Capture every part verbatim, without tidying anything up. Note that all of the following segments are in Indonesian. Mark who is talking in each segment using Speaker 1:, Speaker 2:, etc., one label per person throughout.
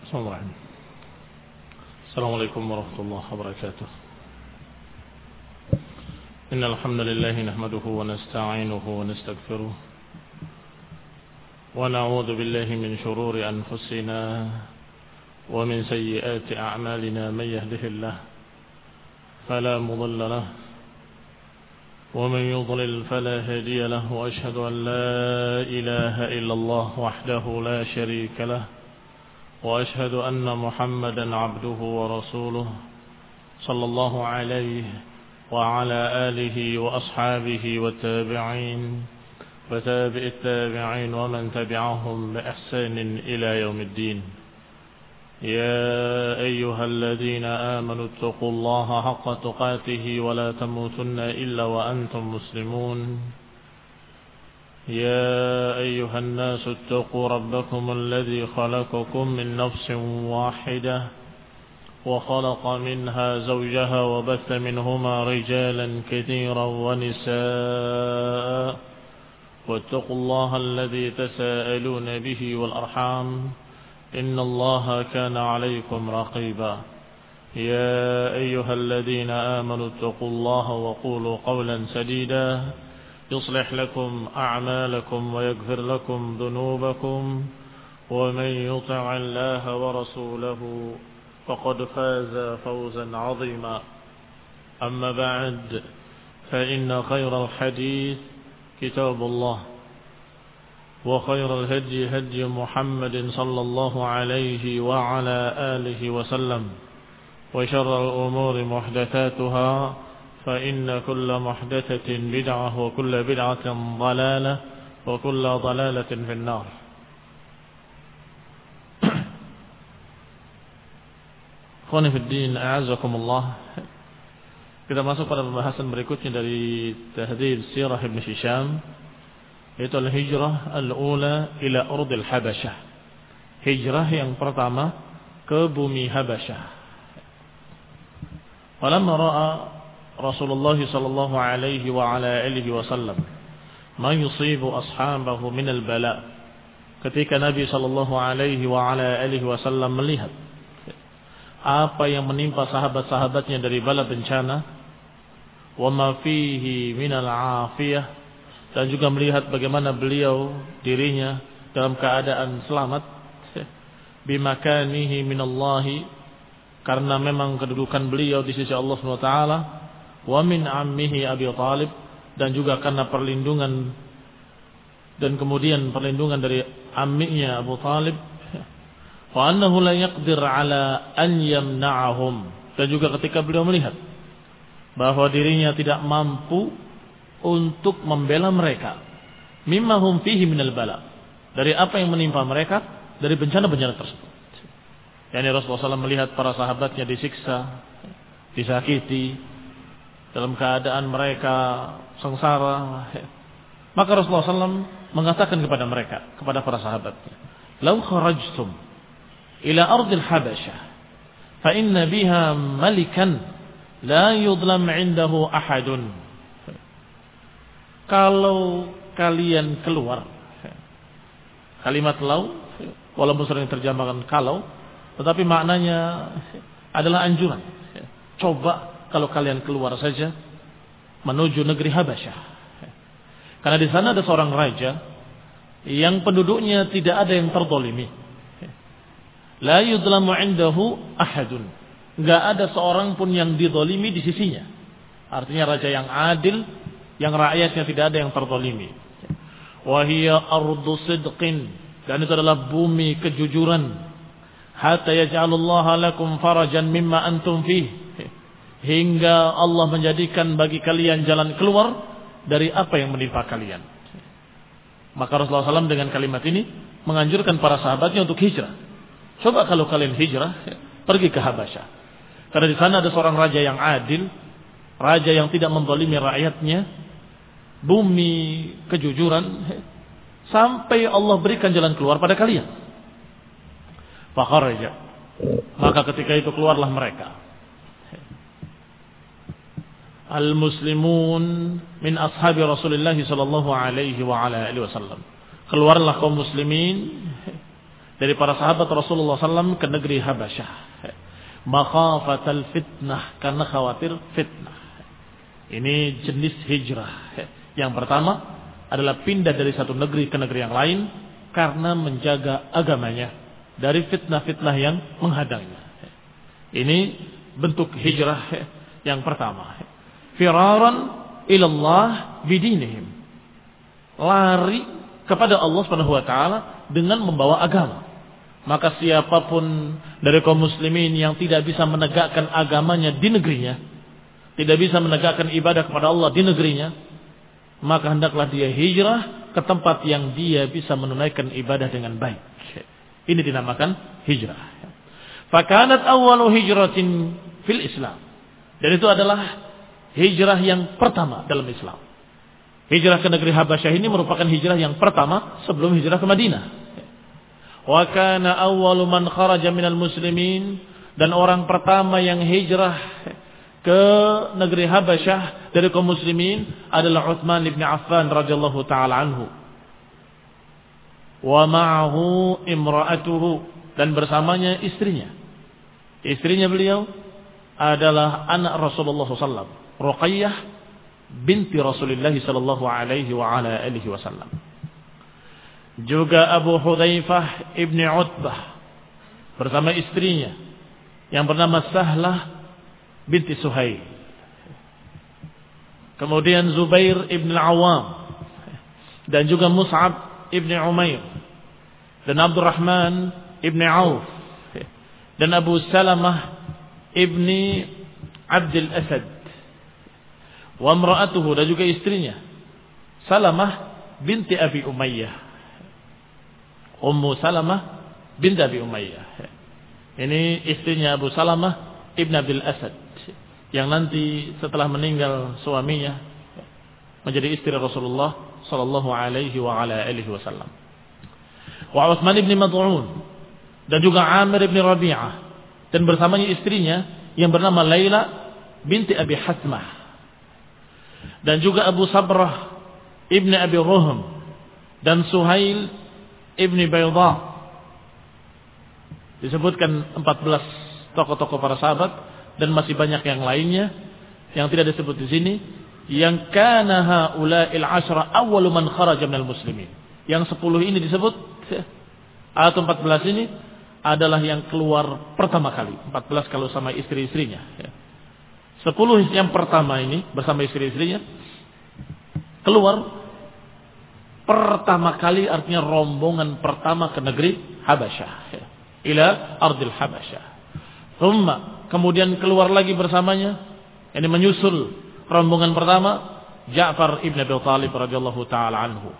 Speaker 1: Bismillahirrahmanirrahim. Assalamualaikum warahmatullahi wabarakatuh. Innal hamdalillah nahmaduhu wa nasta'inuhu wa nastaghfiruh wa na'udzu billahi min shururi anfusina wa min sayyiati a'malina may yahdihillahu fala mudilla lahu wa man yudlil fala hadiya lahu wa ashhadu an la ilaha illallah wahdahu la sharika lahu وأشهد أن محمدا عبده ورسوله صلى الله عليه وعلى آله وأصحابه والتابعين وتابع التابعين ومن تبعهم بإحسان إلى يوم الدين. يا أيها الذين آمنوا اتقوا الله حق تقاته ولا تموتن إلا وأنتم مسلمون. يا أيها الناس اتقوا ربكم الذي خلقكم من نفس واحدة وخلق منها زوجها وبث منهما رجالا كثيرا ونساء واتقوا الله الذي تساءلون به والأرحام إن الله كان عليكم رقيبا. يا أيها الذين آمنوا اتقوا الله وقولوا قولا سديدا يصلح لكم أعمالكم ويغفر لكم ذنوبكم ومن يطع الله ورسوله فقد فاز فوزا عظيما. أما بعد فإن خير الحديث كتاب الله وخير الهدي هدي محمد صلى الله عليه وعلى آله وسلم وشر الأمور محدثاتها فإن كل محدثة بدعة وكل بدعة ضلالة وكل ضلالة في النار. Ikhwani fi din, a'azzakumullah. Kita masuk pada pembahasan berikutnya dari Tahdhib Sirah Ibn Hisham, yaitu al-hijrah al-ula ila ardil Habasyah. Hijrah yang pertama ke bumi Habasyah. Falamma ra'a Rasulullah sallallahu alaihi wa ala alihi wasallam ma yusibu ashabahu min al-bala. Ketika Nabi sallallahu alaihi wa ala alihi wasallam melihat apa yang menimpa sahabat-sahabatnya dari bala bencana, wa ma fihi min al-afiyah, dan juga melihat bagaimana beliau dirinya dalam keadaan selamat, bimakanihi minallahi, karena memang kedudukan beliau di sisi Allah Subhanahu wa taala, wa min ammihi Abi Thalib, dan juga karena perlindungan dan kemudian perlindungan dari amminya Abu Thalib, wa annahu la yaqdir ala an yamna'ahum, dan juga ketika beliau melihat bahwa dirinya tidak mampu untuk membela mereka, mimma hum fihi minal bala, dari apa yang menimpa mereka dari bencana-bencana tersebut. Yani Rasulullah sallallahu alaihi wasallam melihat para sahabatnya disiksa, disakiti, dalam keadaan mereka sengsara, maka Rasulullah sallallahu alaihi wasallam mengatakan kepada mereka, kepada para sahabatnya, "Lau kharajtum ila ardil Habasyah, fa inna biha malikan la yudlam 'indahu ahadun." Kalau kalian keluar, kalimat lau walaupun sering terjemahkan kalau, tetapi maknanya adalah anjuran. Coba kalau kalian keluar saja menuju negeri Habasyah. Karena di sana ada seorang raja yang penduduknya tidak ada yang terzalimi. La yudlamu 'indahu ahadun. Enggak ada seorang pun yang dizalimi di sisinya. Artinya raja yang adil, yang rakyatnya tidak ada yang terzalimi. Wa hiya ardu sidqin, dan itu adalah bumi kejujuran. Hatta yaj'alullaha lakum farajan mimma antum fihi, hingga Allah menjadikan bagi kalian jalan keluar dari apa yang menimpa kalian. Maka Rasulullah sallallahu alaihi wasallam dengan kalimat ini menganjurkan para sahabatnya untuk hijrah. Coba kalau kalian hijrah, pergi ke Habasyah. Karena di sana ada seorang raja yang adil, raja yang tidak menzalimi rakyatnya, bumi kejujuran, sampai Allah berikan jalan keluar pada kalian. Fakharaja, maka ketika itu keluarlah mereka. Al-muslimun min ashabi Rasulullah sallallahu alaihi wa ala alihi wasallam. Keluarlah kaum muslimin dari para sahabat Rasulullah sallallahu alaihi wasallam ke negeri Habasyah. Makhafatal fitnah, karena khawatir fitnah. Ini jenis hijrah. Yang pertama adalah pindah dari satu negeri ke negeri yang lain karena menjaga agamanya dari fitnah-fitnah yang menghadangnya. Ini bentuk hijrah yang pertama. Firaran ilallah bidinihim. Lari kepada Allah Subhanahu wa taala dengan membawa agama. Maka siapapun dari kaum muslimin yang tidak bisa menegakkan agamanya di negerinya, tidak bisa menegakkan ibadah kepada Allah di negerinya, maka hendaklah dia hijrah ke tempat yang dia bisa menunaikan ibadah dengan baik. Ini dinamakan hijrah. Fakanat awwalu hijratin fil Islam. Dan itu adalah hijrah yang pertama dalam Islam. Hijrah ke negeri Habasyah ini merupakan hijrah yang pertama sebelum hijrah ke Madinah. Wa kana awwalu man kharaja minal muslimin, dan orang pertama yang hijrah ke negeri Habasyah dari kaum muslimin adalah Utsman bin Affan radhiyallahu taala anhu. Wa ma'ahu imra'atuhu, dan bersamanya istrinya. Istrinya beliau adalah anak Rasulullah sallallahu alaihi wasallam, Ruqayyah binti Rasulullah sallallahu alaihi wa ala alihi wasallam. Juga Abu Hudzaifah ibni Utbah bersama istrinya yang bernama Sahlah binti Suhail. Kemudian Zubair ibn Awam, dan juga Mus'ab ibn Umair, dan Abdurrahman ibn Auf, dan Abu Salamah ibni Abdul Asad, wa imra'atuhu, dan juga istrinya Salamah binti Abi Umayyah, Ummu Salamah binti Abi Umayyah. Ini istrinya Abu Salamah ibn Abdul Asad, yang nanti setelah meninggal suaminya menjadi istri Rasulullah sallallahu alaihi wa ala alihi wasallam. Wa Utsman ibn Mad'un, dan juga Amir ibn Rabi'ah, dan bersamanya istrinya yang bernama Laila binti Abi Hasmah, dan juga Abu Sabrah ibn Abi Ruhm, dan Suhail ibn Bayda. Disebutkan empat belas tokoh-tokoh para sahabat, dan masih banyak yang lainnya yang tidak disebut di sini, yang kana haula'il ashra awwalu man kharaja minal muslimin. Yang sepuluh ini disebut, atau empat belas ini adalah yang keluar pertama kali. empat belas kalau sama istri-istrinya. sepuluh yang pertama ini bersama istri-istrinya keluar pertama kali, artinya rombongan pertama ke negeri Habasyah, ila ardil Habasyah. Thumma, kemudian keluar lagi bersamanya, ini menyusul rombongan pertama, Ja'far ibn Abi Thalib radhiyallahu taala anhu.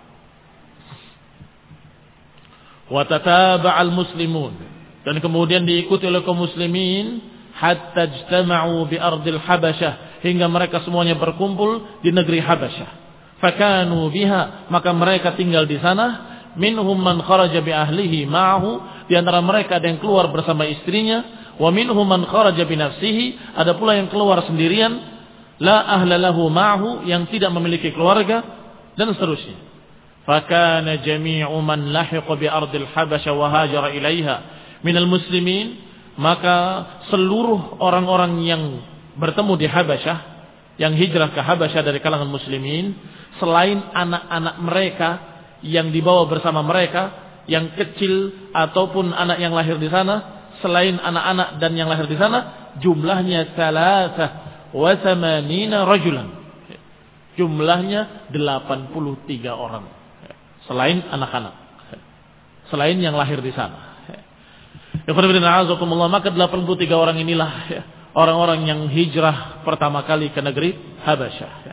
Speaker 1: Wa tataba'al muslimun, dan kemudian diikuti oleh kaum muslimin hatta ijtama'u bi ardil Habasyah, hingga mereka semuanya berkumpul di negeri Habasyah. Fakanu biha, maka mereka tinggal di sana. Minhum man kharaja bi ahlihi ma'ahu, di antara mereka ada yang keluar bersama istrinya. Wa minhum man kharaja bi nafsihi, ada pula yang keluar sendirian. La ahla lahu ma'ahu, yang tidak memiliki keluarga, dan seterusnya. Fakana jami'u man lahiqa bi ardil Habasyah wa hajara ilaiha minal muslimin, maka seluruh orang-orang yang bertemu di Habasyah, yang hijrah ke Habasyah dari kalangan muslimin, selain anak-anak mereka yang dibawa bersama mereka, yang kecil ataupun anak yang lahir di sana, selain anak-anak dan yang lahir di sana, jumlahnya salasa wa thamanina rajulan. Jumlahnya delapan puluh tiga orang. Selain anak-anak, selain yang lahir di sana. Maka delapan puluh tiga orang inilah orang-orang yang hijrah pertama kali ke negeri Habasyah.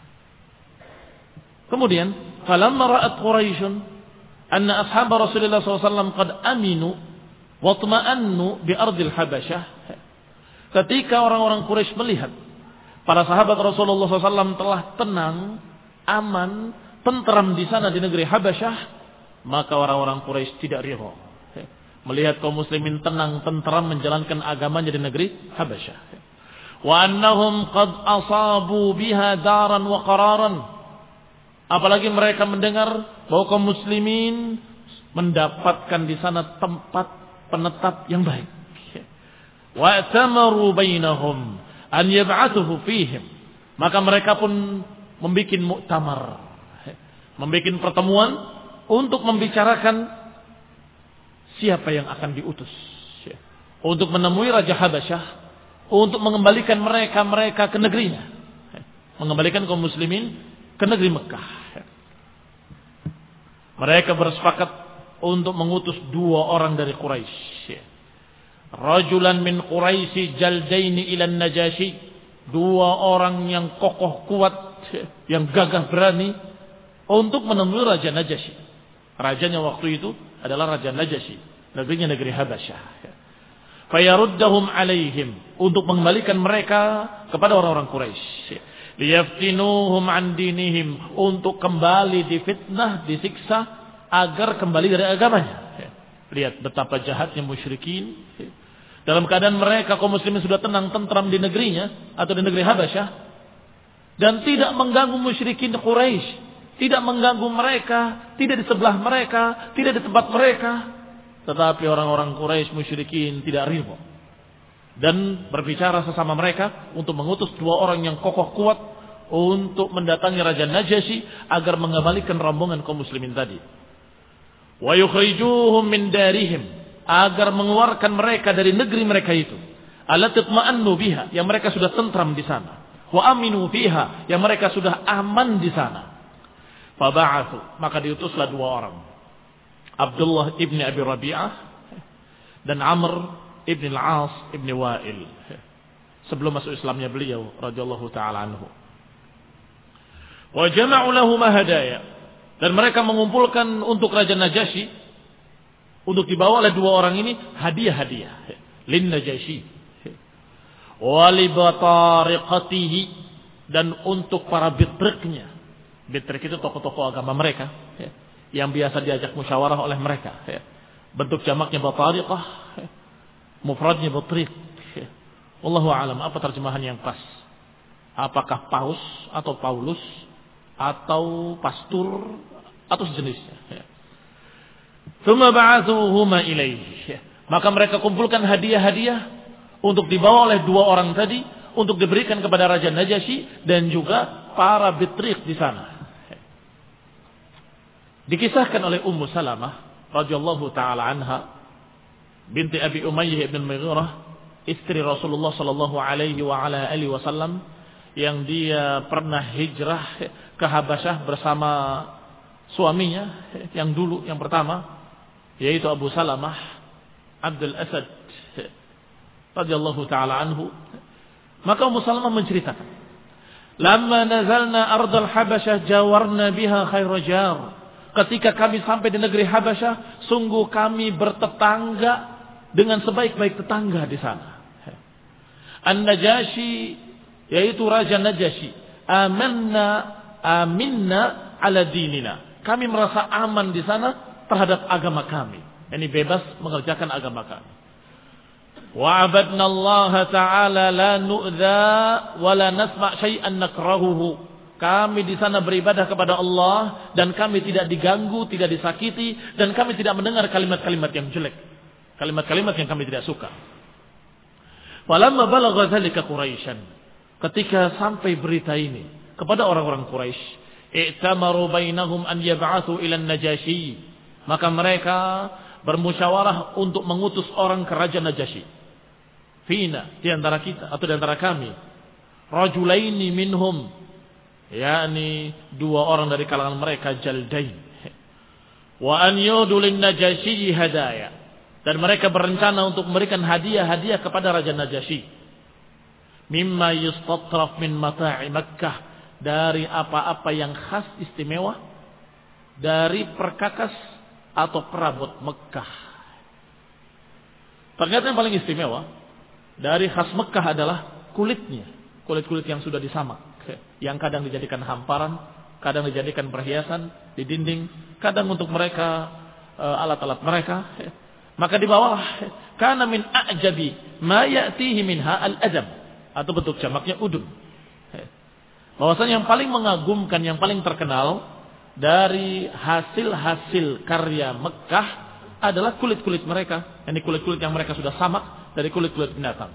Speaker 1: Kemudian, falamma ra'at Quraisyun anna ashab Rasulullah sallallahu alaihi wasallam qad aminu wa tuma'annu bi ardil Habasyah. Ketika orang-orang Quraisy melihat para sahabat Rasulullah sallallahu alaihi wasallam telah tenang, aman, tentram di sana di negeri Habasyah, maka orang-orang Quraisy tidak ridha. Melihat kaum muslimin tenang, tentram menjalankan agamanya di negeri Habasyah. Wa annahum qad asabu biha daran wa qararan. Apalagi mereka mendengar bahwa kaum muslimin mendapatkan di sana tempat penetap yang baik. Wa tamaru bainahum an yab'athuhu fihim. Maka mereka pun membuat muktamar, membuat pertemuan untuk membicarakan siapa yang akan diutus untuk menemui Raja Habasyah, untuk mengembalikan mereka-mereka ke negerinya, mengembalikan kaum muslimin ke negeri Mekah. Mereka bersepakat untuk mengutus dua orang dari Quraisy. Rajulan min Quraisy jaldaini ila Najasyi. Dua orang yang kokoh kuat, yang gagah berani untuk menemui Raja Najasyi. Rajanya waktu itu adalah Raja Najasyi, negerinya negeri Habasyah. Fayaruddahum alaihim, untuk mengembalikan mereka kepada orang-orang Quraisy. Liyaftinuhum an dinihim, untuk kembali difitnah, disiksa agar kembali dari agamanya. Lihat betapa jahatnya musyrikin. Dalam keadaan mereka kaum muslimin sudah tenang tentram di negerinya atau di negeri Habasyah, dan tidak mengganggu musyrikin Quraisy, tidak mengganggu mereka, tidak di sebelah mereka, tidak di tempat mereka. Tetapi orang-orang Quraisy musyrikin tidak ridho dan berbicara sesama mereka untuk mengutus dua orang yang kokoh kuat untuk mendatangi Raja Najasyi agar mengembalikan rombongan kaum muslimin tadi. Wa yukhrijuhum min darihim, agar mengeluarkan mereka dari negeri mereka itu. Allati tatma'annu biha, yang mereka sudah tentram di sana. Wa aminu fiha, yang mereka sudah aman di sana. Faba'athu, maka diutuslah dua orang. Abdullah ibn Abi Rabi'ah dan Amr ibn al-As ibn Wa'il. Sebelum masuk Islamnya beliau radhiyallahu taala anhu. Wa jama'u lahu hadaya, dan mereka mengumpulkan untuk Raja Najasyi, untuk dibawa oleh dua orang ini hadiah-hadiah lin Najasyi wa li batariqatihi, dan untuk para bitriknya. Bitrik itu tokoh-tokoh agama mereka yang biasa diajak musyawarah oleh mereka. Bentuk jamaknya batariqah, mufradnya batrik. Wallahu a'lam, apa terjemahan yang pas? Apakah paus atau Paulus atau pastur atau sejenisnya? Tsumma ba'athuhuma ilaihi. Maka mereka kumpulkan hadiah-hadiah untuk dibawa oleh dua orang tadi untuk diberikan kepada Raja Najasyi dan juga para bitrik di sana. Dikisahkan oleh Ummu Salamah radhiyallahu taala anha binti Abi Umayyah ibn Mughirah, istri Rasulullah sallallahu alaihi wa ala alihi wasallam, yang dia pernah hijrah ke Habasyah bersama suaminya yang dulu, yang pertama, yaitu Abu Salamah Abdul Asad radhiyallahu taala anhu. Maka Ummu Salamah menceritakan, "Lamma nazalna ardal Habasyah jawarna biha khairu jar." Ketika kami sampai di negeri Habasyah, sungguh kami bertetangga dengan sebaik-baik tetangga di sana. An-Najasyi, yaitu Raja Najasyi, amanna aminna ala dinina. Kami merasa aman di sana terhadap agama kami. Ini bebas mengerjakan agama kami. Wa abadna Allah Ta'ala la nu'dha wa la nasma' syai'an nakrahuhu. Kami di sana beribadah kepada Allah dan kami tidak diganggu, tidak disakiti, dan kami tidak mendengar kalimat-kalimat yang jelek, kalimat-kalimat yang kami tidak suka. Walamma balagha dzalika Quraisyan, ketika sampai berita ini kepada orang-orang Quraisy, i'tamaru bainahum an yab'athu ila an-Najasyi, maka mereka bermusyawarah untuk mengutus orang ke Raja Najasyi. Fina, di antara kita atau di antara kami, rajulaini minhum, yakni dua orang dari kalangan mereka, jaldain, wa an yudu lin Najasyi hadaya, dan mereka berencana untuk memberikan hadiah-hadiah kepada Raja Najasyi, mimma yustatraf min mata'i Makkah, dari apa-apa yang khas istimewa dari perkakas atau perabot Mekah. Ternyata yang paling istimewa dari khas Mekah adalah kulitnya, kulit-kulit yang sudah disamak, yang kadang dijadikan hamparan, kadang dijadikan perhiasan di dinding, kadang untuk mereka alat-alat mereka. Maka di bawah, kana min a'jabi ma ya'tihi minha al-adam, atau bentuk jamaknya udun. Bahwasanya yang paling mengagumkan, yang paling terkenal dari hasil-hasil karya Mekah adalah kulit-kulit mereka. Ini kulit-kulit yang mereka sudah samak dari kulit-kulit binatang.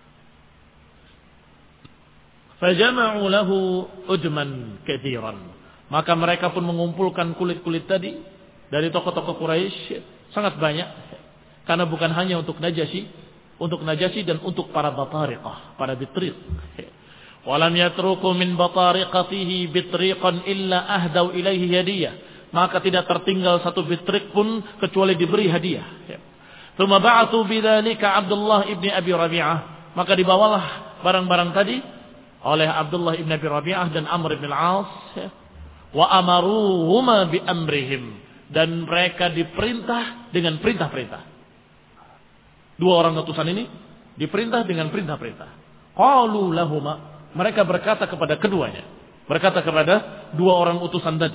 Speaker 1: Fajama'u lahu ujman katsiran. Maka mereka pun mengumpulkan kulit-kulit tadi dari tokoh-tokoh Quraisy sangat banyak. Karena bukan hanya untuk Najasyi, untuk Najasyi dan untuk para batariqah, para bitriq. Walam yatruku min batariqatihi bitriqan illa ahdau ilaihi hadiyah. Maka tidak tertinggal satu bitriq pun kecuali diberi hadiah. Tsumma ba'atsu bidzalika Abdullah ibni Abi Rabi'ah. Maka dibawalah barang-barang tadi oleh Abdullah ibni Abi Rabi'ah dan Amr ibn al-As. Wa amaruhuma bi amrihim. Dan mereka diperintah dengan perintah-perintah. Dua orang utusan ini diperintah dengan perintah-perintah. Qalu lahuma. Mereka berkata kepada keduanya. Berkata kepada dua orang utusan tadi.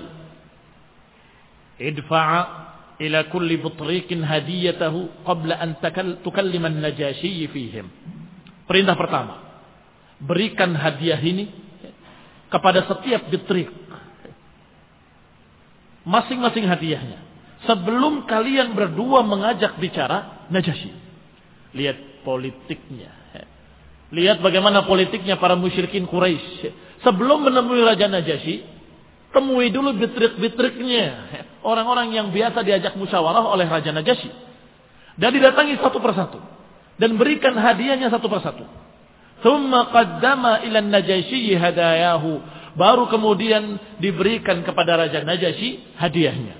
Speaker 1: Idfa'a ila kulli butriqin hadiyatahu qabla an tukallima an-Najasyi fihim. Perintah pertama. Berikan hadiah ini kepada setiap bitrik. Masing-masing hadiahnya. Sebelum kalian berdua mengajak bicara Najasyi. Lihat politiknya. Lihat bagaimana politiknya para musyrikin Quraisy. Sebelum menemui Raja Najasyi, temui dulu bitrik-bitriknya. Orang-orang yang biasa diajak musyawarah oleh Raja Najasyi. Dan didatangi satu persatu. Dan berikan hadiahnya satu persatu. Tsumma qaddama ila Najasyi hadayahu. Baru kemudian diberikan kepada Raja Najasyi hadiahnya.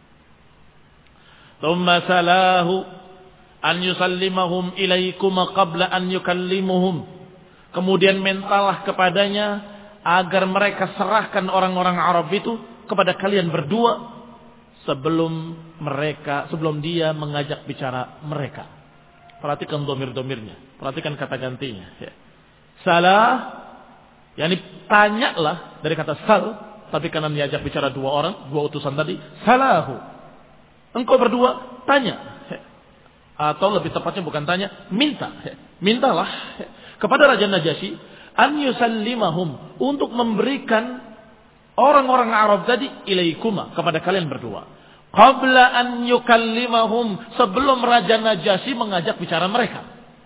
Speaker 1: Tsumma salahu an yusallimahum ilaikuma qabla an yukallimuhum. Kemudian mintalah kepadanya agar mereka serahkan orang-orang Arab itu kepada kalian berdua sebelum mereka sebelum dia mengajak bicara mereka. Perhatikan domir-domirnya, perhatikan kata gantinya. Ya. Salah, yakni tanyalah dari kata sal, tapi karena diajak bicara dua orang, dua utusan tadi, salahu. Engkau berdua tanya. Atau lebih tepatnya bukan tanya, minta. Mintalah kepada Raja Najasyi an yusallimahum untuk memberikan orang-orang Arab tadi ilaikuma kepada kalian berdua. Qabla an yukallimahum sebelum Raja Najasyi mengajak bicara mereka.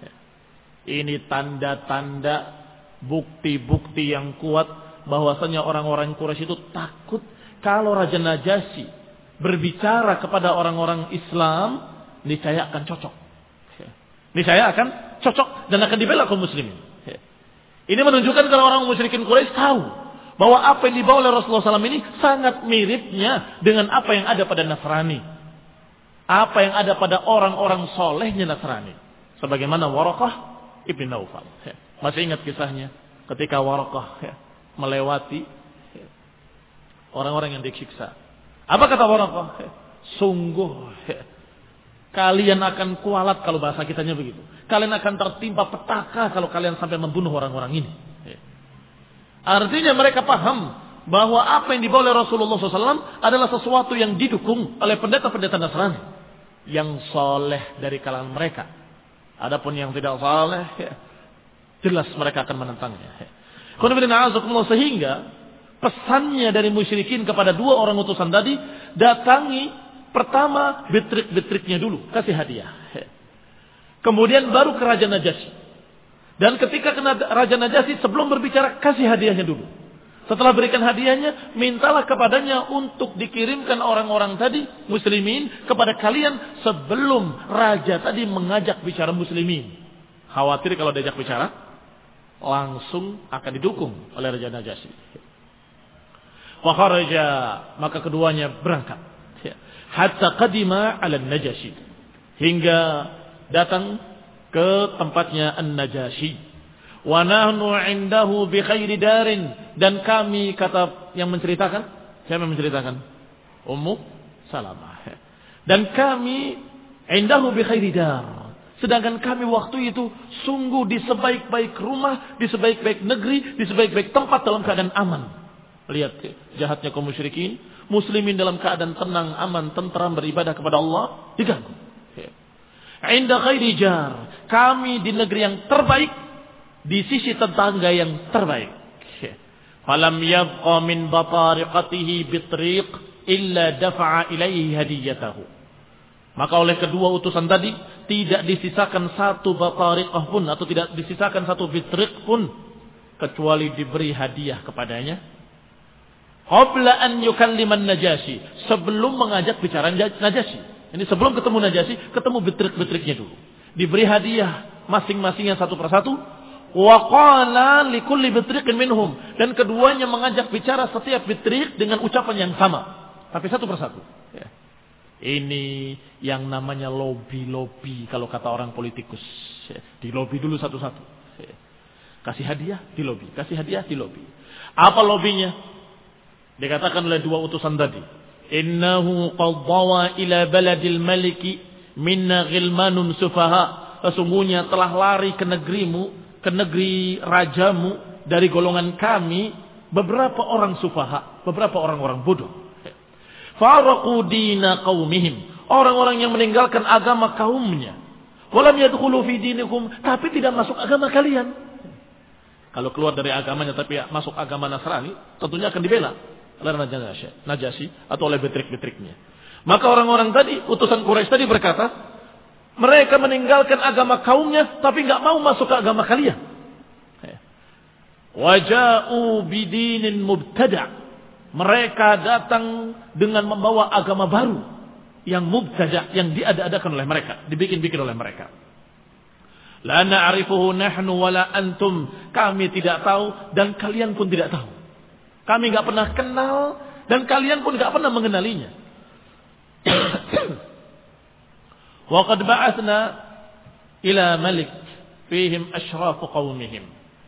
Speaker 1: Ini tanda-tanda bukti-bukti yang kuat bahwasanya orang-orang Quraisy itu takut kalau Raja Najasyi berbicara kepada orang-orang Islam, niscaya akan cocok. Niscaya akan cocok dan akan dibela kaum muslimin. Ini menunjukkan kalau orang musyrikin Quraisy tahu bahwa apa yang dibawa oleh Rasulullah shallallahu alaihi wasallam ini sangat miripnya dengan apa yang ada pada Nasrani. Apa yang ada pada orang-orang solehnya Nasrani. Sebagaimana Waraqah ibn Naufal. Masih ingat kisahnya ketika Waraqah melewati orang-orang yang disiksa. Apa kata Waraqah? Sungguh kalian akan kualat kalau bahasa kitanya begitu. Kalian akan tertimpa petaka kalau kalian sampai membunuh orang-orang ini. Artinya mereka paham bahwa apa yang dibawa oleh Rasulullah shallallahu alaihi wasallam adalah sesuatu yang didukung oleh pendeta-pendeta Nasrani yang soleh dari kalangan mereka. Adapun yang tidak soleh, jelas mereka akan menentangnya. Sehingga pesannya dari musyrikin kepada dua orang utusan tadi, datangi pertama bitrik-bitriknya dulu, kasih hadiah. Kemudian baru ke Raja Najasyi. Dan ketika ke Raja Najasyi sebelum berbicara, kasih hadiahnya dulu. Setelah berikan hadiahnya, mintalah kepadanya untuk dikirimkan orang-orang tadi, muslimin, kepada kalian sebelum Raja tadi mengajak bicara muslimin. Khawatir kalau diajak bicara, langsung akan didukung oleh Raja Najasyi. Wa kharaja, maka keduanya berangkat. Hatta qadima ala Najasyi, hingga datang ke tempatnya An-Najasyi. Wa nahnu indahu bi khairi darin, dan kami, kata yang menceritakan, siapa yang menceritakan? Ummu Salamah. Dan kami indahu bi khairi dar, sedangkan kami waktu itu sungguh di sebaik-baik rumah, di sebaik-baik negeri, di sebaik-baik tempat dalam keadaan aman. Lihat jahatnya kaum musyrikin. Muslimin dalam keadaan tenang, aman, tentram, beribadah kepada Allah, diganggu. Inda khairi jar, kami di negeri yang terbaik, di sisi tetangga yang terbaik. Falam yabqa min batariqatihi bitriq illa dafa'a ilaihi hadiyatahu. Maka oleh kedua utusan tadi tidak disisakan satu batariqah pun atau tidak disisakan satu bitriq pun kecuali diberi hadiah kepadanya. Qabla an yukalliman Najasyi, sebelum mengajak bicara Najasyi. Ini sebelum ketemu Najasyi, ketemu bitriq-bitriqnya dulu. Diberi hadiah masing-masing yang satu persatu. Wa qala likulli bitriqin minhum, dan keduanya mengajak bicara setiap bitriq dengan ucapan yang sama, tapi satu persatu. Ya. Ini yang namanya lobby-lobby kalau kata orang politikus. Ya. Di lobby dulu satu-satu. Ya. Kasih hadiah di lobby, kasih hadiah di lobby. Apa lobbynya? Dikatakan oleh dua utusan tadi. Innahu qad dawa ila baladil maliki minna ghilmanun sufaha. Sesungguhnya telah lari ke negerimu, ke negeri rajamu dari golongan kami beberapa orang sufaha, beberapa orang-orang bodoh. Faraqu dina qaumihim, orang-orang yang meninggalkan agama kaumnya. Walam yadkhulu fi dinikum, tapi tidak masuk agama kalian. Kalau keluar dari agamanya tapi masuk agama Nasrani, tentunya akan dibela oleh Najasyi, Najasyi atau oleh betrik-betriknya. Maka orang-orang tadi, utusan Quraisy tadi berkata, mereka meninggalkan agama kaumnya tapi enggak mau masuk ke agama kalian. Waja'u bidinin mubtada'. Mereka datang dengan membawa agama baru yang mubtada', yang diada-adakan oleh mereka, dibikin-bikin oleh mereka. La na'rifuhu nahnu wala antum. Kami tidak tahu dan kalian pun tidak tahu. Kami enggak pernah kenal dan kalian pun enggak pernah mengenalinya. Wa qad ba'athna ila malik fihim asyraf qaumihim.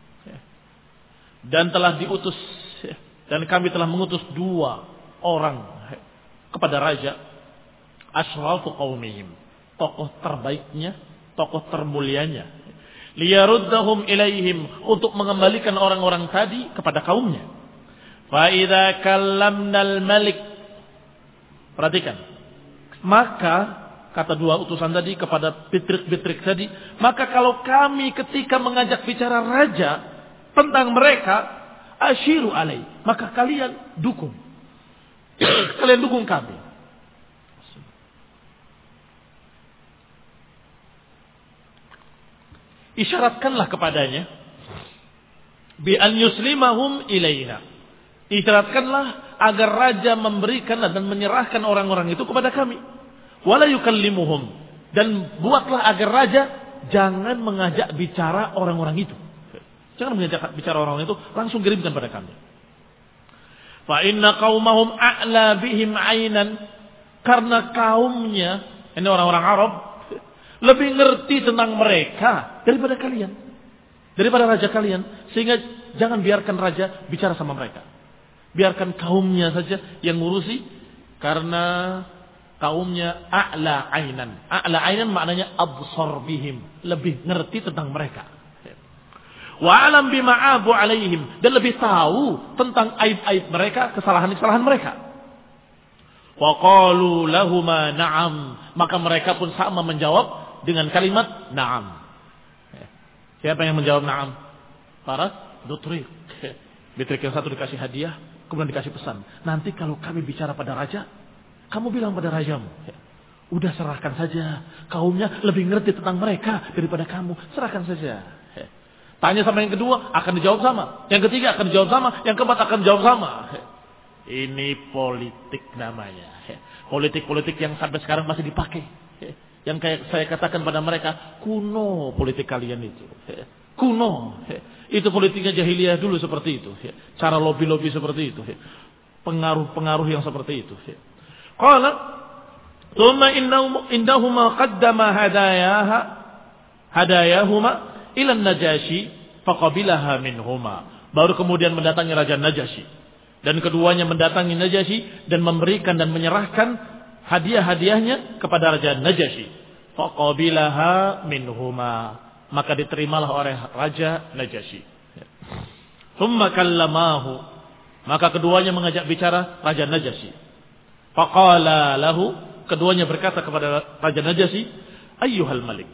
Speaker 1: Dan telah diutus dan kami telah mengutus dua orang kepada raja, asrafu qaumihim, tokoh terbaiknya, tokoh termulianya, liyaruddahum ilaihim, untuk mengembalikan orang-orang tadi kepada kaumnya. Fa idza kallamnal malik, perhatikan, maka kata dua utusan tadi kepada bitrik-bitrik tadi, maka kalau kami ketika mengajak bicara raja tentang mereka, asyiru alai, maka kalian dukung. Kalian dukung kami. Isyaratkanlah kepadanya bi an yuslimahum ilaina. Isyaratkanlah agar raja memberikan dan menyerahkan orang-orang itu kepada kami. Wala yukallimuhum, dan buatlah agar raja jangan mengajak bicara orang-orang itu. Jangan mengajak bicara orang itu, langsung kirimkan pada kami. Fa inna qaumahum a'la bihim 'ainan, karena kaumnya, ini orang-orang Arab, lebih ngerti tentang mereka daripada kalian, daripada raja kalian, sehingga jangan biarkan raja bicara sama mereka. Biarkan kaumnya saja yang ngurusi, karena kaumnya a'la 'ainan. A'la 'ainan maknanya absar bihim, lebih ngerti tentang mereka. Wa alam bima'abu alaihim, dan lebih tahu tentang aib-aib mereka, kesalahan-kesalahan mereka. Wa qalu lahuma na'am, maka mereka pun sama menjawab dengan kalimat na'am. Siapa yang menjawab na'am? Para dutrik. Bitrik yang satu dikasih hadiah, kemudian dikasih pesan, nanti kalau kami bicara pada raja, kamu bilang pada rajamu, udah serahkan saja, kaumnya lebih ngerti tentang mereka daripada kamu, serahkan saja. Tanya sama yang kedua, akan dijawab sama. Yang ketiga akan dijawab sama. Yang keempat akan dijawab sama. Ini politik namanya. Politik-politik yang sampai sekarang masih dipakai. Yang kayak saya katakan pada mereka, kuno politik kalian itu. Kuno. Itu politiknya jahiliyah dulu seperti itu. Cara lobby-lobby seperti itu. Pengaruh-pengaruh yang seperti itu. Qala, thumma indahuma qaddama hadayaha hadayahuma ilan Najasyi faqabilaha minhuma. Baru kemudian mendatangi Raja Najasyi, dan keduanya mendatangi Najasyi dan memberikan dan menyerahkan hadiah-hadiahnya kepada Raja Najasyi. Faqabilaha minhuma, maka diterimalah oleh Raja Najasyi. Thumma kallamahu, maka keduanya mengajak bicara Raja Najasyi. Faqala lahu, keduanya berkata kepada Raja Najasyi, ayyuhal malik,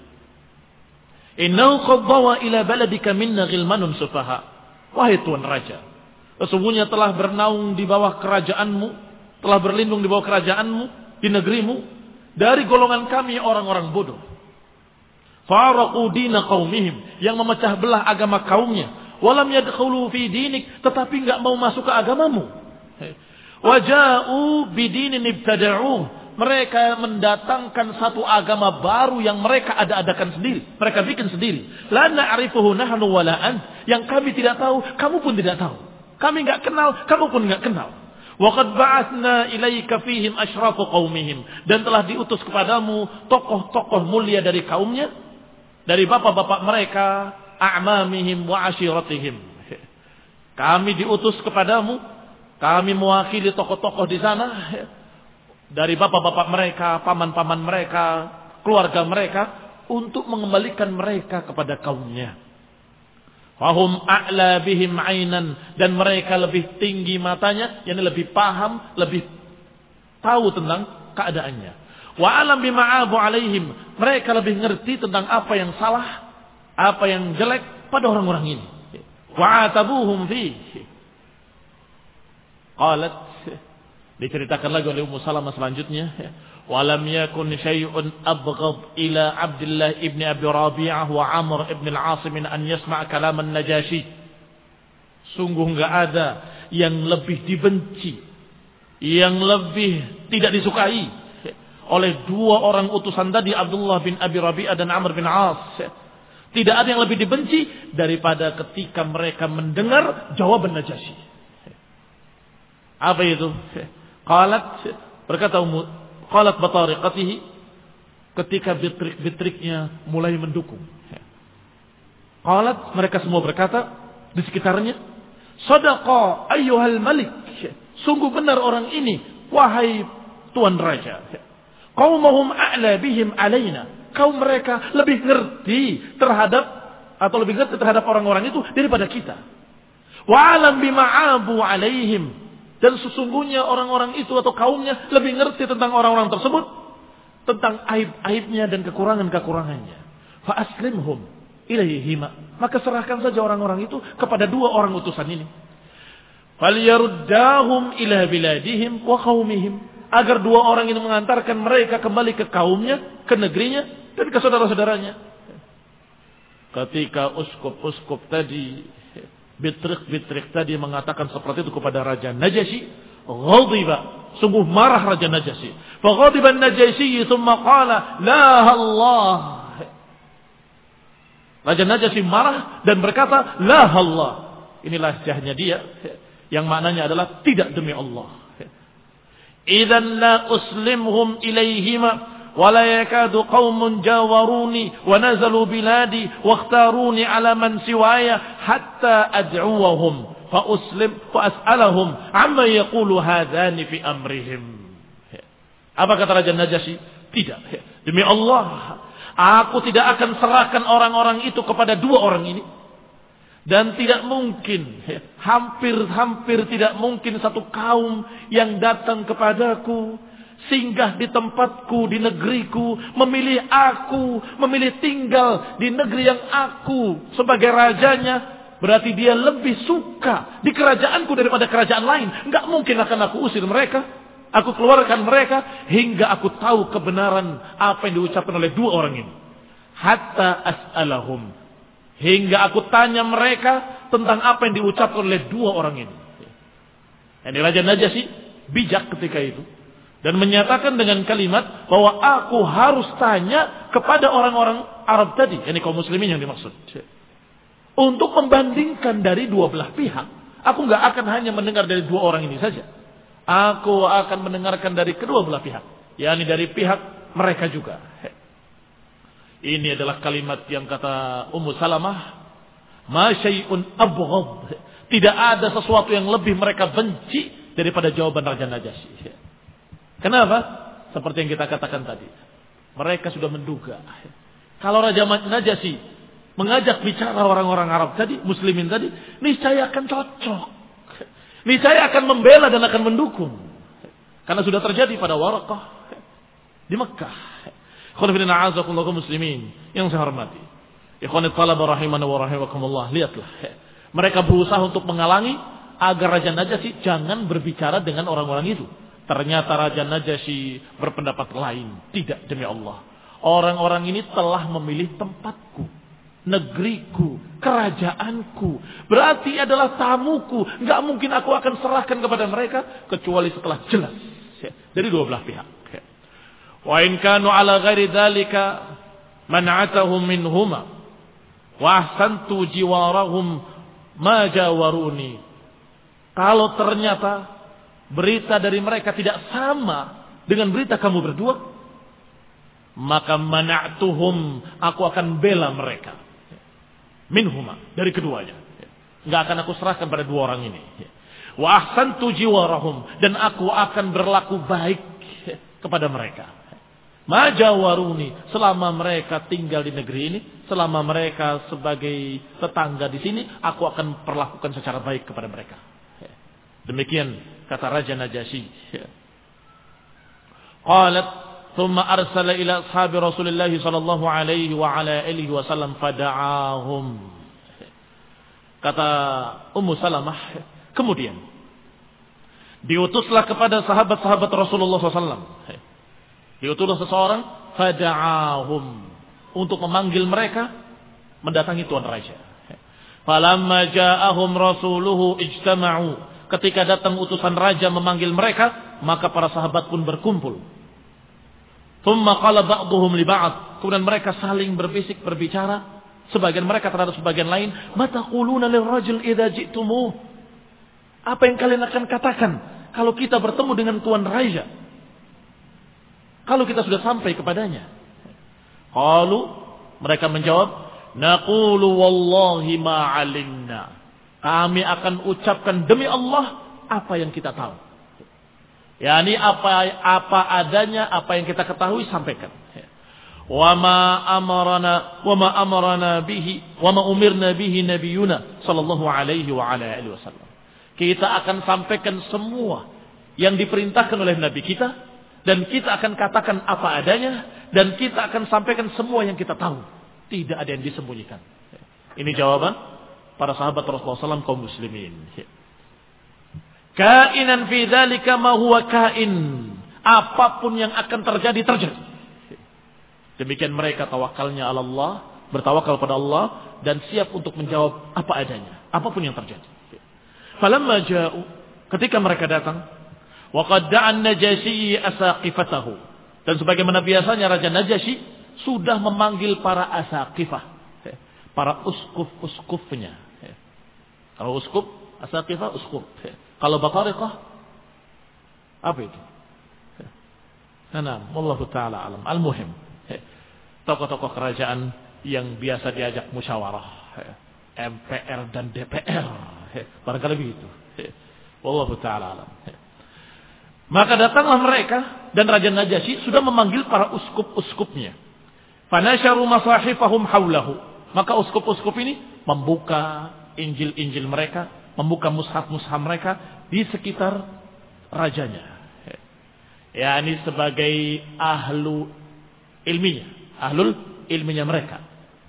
Speaker 1: innahu qad dawa ila baladika minna ghilmanun sufaha. Wahai tuan raja, Sesungguhnya telah bernaung di bawah kerajaanmu, telah berlindung di bawah kerajaanmu, di negerimu, dari golongan kami orang-orang bodoh. Faraqu dina qaumihim, yang memecah belah agama kaumnya. Walam yadkhulu fi dinik, tetapi enggak mau masuk ke agamamu. Waja'u bidinin ibtada'uh, mereka mendatangkan satu agama baru yang mereka ada-adakan sendiri, mereka bikin sendiri. La na'rifuhu nahnu wala ant, yang kami tidak tahu, kamu pun tidak tahu. Kami enggak kenal, kamu pun enggak kenal. Wa qad ba'atsna ilaika fihim asyrafu qaumihim, dan telah diutus kepadamu tokoh-tokoh mulia dari kaumnya, dari bapak-bapak mereka, a'mamihim wa ashiratihim. Kami diutus kepadamu, kami mewakili tokoh-tokoh di sana, dari bapak-bapak mereka, paman-paman mereka, keluarga mereka, untuk mengembalikan mereka kepada kaumnya. Fahum a'la bihim ainan, dan mereka lebih tinggi matanya, yakni lebih paham, lebih tahu tentang keadaannya. Wa alam bima'abu alaihim, mereka lebih ngerti tentang apa yang salah, apa yang jelek pada orang-orang ini. Wa atabuhum fihi. Qalat, diceritakan lagi oleh Ummu Salamah selanjutnya, walam yakun syai'un abghad ila Abdullah ibn Abi Rabi'ah wa Amr ibn al-As min an yasma' kalam an-Najashi. Sungguh enggak ada yang lebih dibenci, yang lebih tidak disukai oleh dua orang utusan tadi, Abdullah bin Abi Rabi'ah dan Amr bin As. Tidak ada yang lebih dibenci daripada ketika mereka mendengar jawaban Najasyi. Apa itu? Qalat, berkata Ummu, qalat batariqatihi, ketika bitrik-bitriknya mulai mendukung. Qalat, mereka semua berkata di sekitarnya, sadaqa ayyuhal malik, sungguh benar orang ini, wahai tuan raja. Qaumuhum a'la bihim alaina, kaum mereka lebih ngerti terhadap, atau lebih ngerti terhadap orang-orang itu daripada kita. Wa alam bima'abu alaihim, dan sesungguhnya orang-orang itu atau kaumnya lebih ngerti tentang orang-orang tersebut, tentang aib-aibnya dan kekurangan-kekurangannya. Fa aslimhum ilaihima, maka serahkan saja orang-orang itu kepada dua orang utusan ini. Falyaruddahum ila biladihim wa qaumihim, agar dua orang ini mengantarkan mereka kembali ke kaumnya, ke negerinya dan ke saudara-saudaranya. Ketika uskup-uskup tadi, bitrik-bitrik tadi mengatakan seperti itu kepada Raja Najasyi, ghadiba, sungguh marah Raja Najasyi. Fa ghadiba an-Najasyi thumma qala la Allah. Raja Najasyi marah dan berkata la Allah. Inilah jahnya dia yang maknanya adalah tidak demi Allah. Idzan la uslimhum ilaihima ولا يكاد قوم جاوروني ونزلوا بلادي واختاروني على من سواي حتى أدعوهم فأسلم فأسألهم عما يقول هذان في أمرهم. Apa kata Raja Najasyi? Tidak, demi Allah, aku tidak akan serahkan orang-orang itu kepada dua orang ini. Dan tidak mungkin, hampir-hampir tidak mungkin satu kaum yang datang kepadaku, singgah di tempatku, di negeriku, memilih aku, memilih tinggal di negeri yang aku sebagai rajanya, berarti dia lebih suka di kerajaanku daripada kerajaan lain. Enggak mungkin akan aku usir mereka, aku keluarkan mereka hingga aku tahu kebenaran apa yang diucapkan oleh dua orang ini. Hatta as'alahum, hingga aku tanya mereka tentang apa yang diucapkan oleh dua orang ini. Ini Raja Najasyi bijak ketika itu, dan menyatakan dengan kalimat bahwa aku harus tanya kepada orang-orang Arab tadi, yakni kaum muslimin yang dimaksud, untuk membandingkan dari dua belah pihak. Aku nggak akan hanya mendengar dari dua orang ini saja. Aku akan mendengarkan dari kedua belah pihak, yakni dari pihak mereka juga. Ini adalah kalimat yang kata Ummu Salamah, ma syai'un abghad, tidak ada sesuatu yang lebih mereka benci daripada jawaban Raja Najasyi. Kenapa? Seperti yang kita katakan tadi, mereka sudah menduga kalau Raja Najasyi mengajak bicara orang-orang Arab tadi, muslimin tadi, niscaya akan cocok, niscaya akan membela dan akan mendukung, karena sudah terjadi pada Waraqah di Mekah. Khonifidina a'azakumullah muslimin yang saya hormati, ikhwanit talaba rahimana wa rahimakumullah, lihatlah mereka berusaha untuk menghalangi agar Raja Najasyi jangan berbicara dengan orang-orang itu. Ternyata Raja Najasyi berpendapat lain. Tidak, demi Allah. Orang-orang ini telah memilih tempatku, negeriku, kerajaanku. Berarti adalah tamuku. Nggak mungkin aku akan serahkan kepada mereka kecuali setelah jelas dari dua belah pihak. Wa in kanu ala ghairi dzalika man'atahum minhuma wa ahsantu jiwarahum ma jawaruni. Kalau ternyata berita dari mereka tidak sama dengan berita kamu berdua, maka mana'tuhum, aku akan bela mereka. Minhuma, dari keduanya. Enggak akan aku serahkan pada dua orang ini. Wa ahsantu jiwarahum, dan aku akan berlaku baik kepada mereka. Majawaruni, selama mereka tinggal di negeri ini, selama mereka sebagai tetangga di sini, aku akan perlakukan secara baik kepada mereka. Demikian kata Raja Najasyi. Qalat thumma arsala ila ashabi Rasulillah sallallahu alaihi wa ala alihi wasallam fada'ahum. Kata Ummu Salamah, kemudian diutuslah kepada sahabat-sahabat Rasulullah sallallahu alaihi wasallam. Diutuslah seseorang fada'ahum untuk memanggil mereka mendatangi tuan raja. Falamma ja'ahum rasuluhu ijtama'u. Ketika datang utusan raja memanggil mereka, maka para sahabat pun berkumpul. Thumma qala ba'dhum li ba'd. Kemudian mereka saling berbisik berbicara, sebagian mereka terhadap sebagian lain, "Mata quluna lirrajul idza ji'tumuh?" Apa yang kalian akan katakan kalau kita bertemu dengan tuan raja? Kalau kita sudah sampai kepadanya. Qalu, mereka menjawab, "Naqulu wallahi ma 'alimna." Kami akan ucapkan demi Allah apa yang kita tahu. Yani apa apa adanya, apa yang kita ketahui sampaikan. Wa ma amarana wa ma amarana bihi wa ma umirna bihi nabiyuna sallallahu alaihi wa ala alihi wasallam. Kita akan sampaikan semua yang diperintahkan oleh nabi kita, dan kita akan katakan apa adanya, dan kita akan sampaikan semua yang kita tahu. Tidak ada yang disembunyikan. Ini jawaban para sahabat Rasulullah sallallahu alaihi wasallam kaum muslimin. Kainan fi dzalika ma huwa kain. Apapun yang akan terjadi, terjadi. Demikian mereka tawakalnya ala Allah, bertawakal pada Allah dan siap untuk menjawab apa adanya, apapun yang terjadi. Falamma ja'u, ketika mereka datang, wa qad da'a an-Najasyi asaqifatahu. Dan sebagaimana biasanya Raja Najasyi sudah memanggil para asaqifah, para uskuf-uskufnya. Kalau uskuf, asaqifah, uskuf. Kalau batariqah, apa itu? Nah, wallahu ta'ala alam. Al-muhim, tokoh-tokoh kerajaan yang biasa diajak musyawarah, M P R dan D P R, barangkali begitu. Wallahu ta'ala alam. Maka datanglah mereka, dan Raja Najasyi sudah memanggil para uskup-uskupnya. Fanasharu masahifahum haulahu. Maka uskup-uskup ini membuka Injil-Injil mereka, membuka mushaf-mushaf mereka di sekitar rajanya. Ya, ini sebagai ahlu ilminya, ahlul ilminya mereka.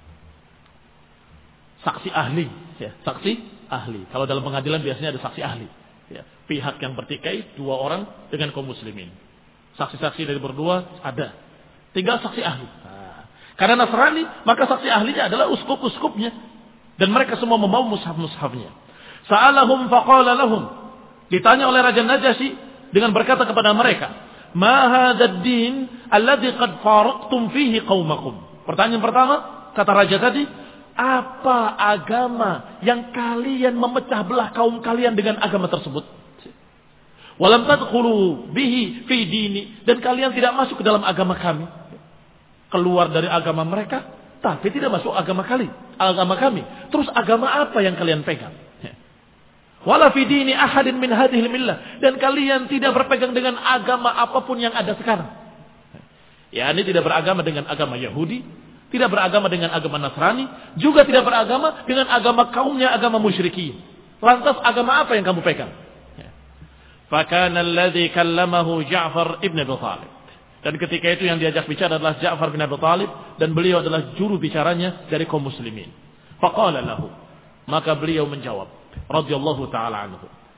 Speaker 1: Saksi ahli, ya, saksi ahli. Kalau dalam pengadilan biasanya ada saksi ahli. Ya, pihak yang bertikai dua orang dengan kaum muslimin. Saksi-saksi dari berdua ada. Tinggal saksi ahli. Nah, karena Nasrani, maka saksi ahlinya adalah uskup-uskupnya. Dan mereka semua membawa mushaf-mushafnya. Sa'alahum faqala lahum. Ditanya oleh Raja Najasyi dengan berkata kepada mereka, "Ma hadzal din alladhi qad faraqtum fihi qaumakum?" Pertanyaan pertama, kata raja tadi, apa agama yang kalian memecah belah kaum kalian dengan agama tersebut? Walam tadkhulu bihi fi dini, dan kalian tidak masuk ke dalam agama kami. Keluar dari agama mereka, tapi tidak masuk agama kali, agama kami. Terus agama apa yang kalian pegang? Wala fi dini ahadin min hadhil millah, dan kalian tidak berpegang dengan agama apapun yang ada sekarang. Ya, ini tidak beragama dengan agama Yahudi, tidak beragama dengan agama Nasrani, juga tidak beragama dengan agama kaumnya, agama musyrikin. Lantas agama apa yang kamu pegang? Fa kana alladhi kallamahu Ja'far ibn Abi Thalib. Dan ketika itu yang diajak bicara adalah Ja'far bin Abi Thalib, dan beliau adalah juru bicaranya dari kaum muslimin. Faqala lahu, maka beliau menjawab radhiyallahu taala anhu,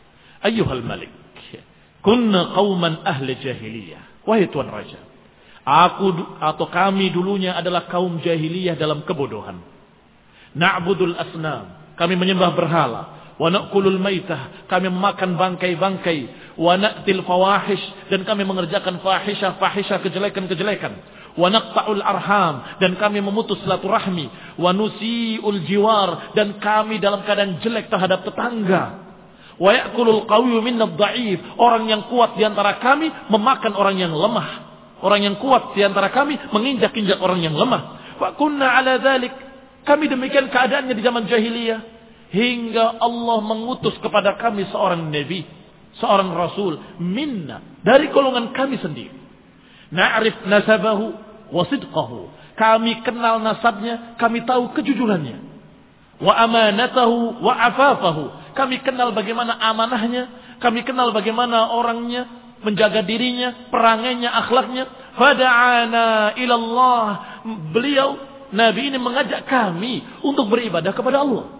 Speaker 1: Ayyuhal malik, kunna qauman ahli jahiliyah. Wahai Tuan Raja, aku atau kami dulunya adalah kaum jahiliyah dalam kebodohan. Na'budul asnam, kami menyembah berhala. Wa na'kulul maitah, kami memakan bangkai-bangkai. Wa na'til fawahish, dan kami mengerjakan fahisyah-fahisyah, kejelekan-kejelekan. Wa naqta'ul arham, dan kami memutus silaturahmi. Wa nusi'ul jiwar, dan kami dalam keadaan jelek terhadap tetangga. Wa ya'kulul qawiyyu minnad dha'if, orang yang kuat di antara kami memakan orang yang lemah. Orang yang kuat di antara kami menginjak-injak orang yang lemah. Fa kunna 'ala dzalik, kami demikian keadaannya di zaman jahiliyah, hingga Allah mengutus kepada kami seorang nabi, seorang rasul minna, dari golongan kami sendiri. Na'rif nasabahu wa sidqahu, kami kenal nasabnya, kami tahu kejujurannya. Wa amanatahu wa afafahu, kami kenal bagaimana amanahnya, kami kenal bagaimana orangnya, menjaga dirinya, perangainya, akhlaknya. Fada'ana ilallah, beliau nabi ini mengajak kami untuk beribadah kepada Allah.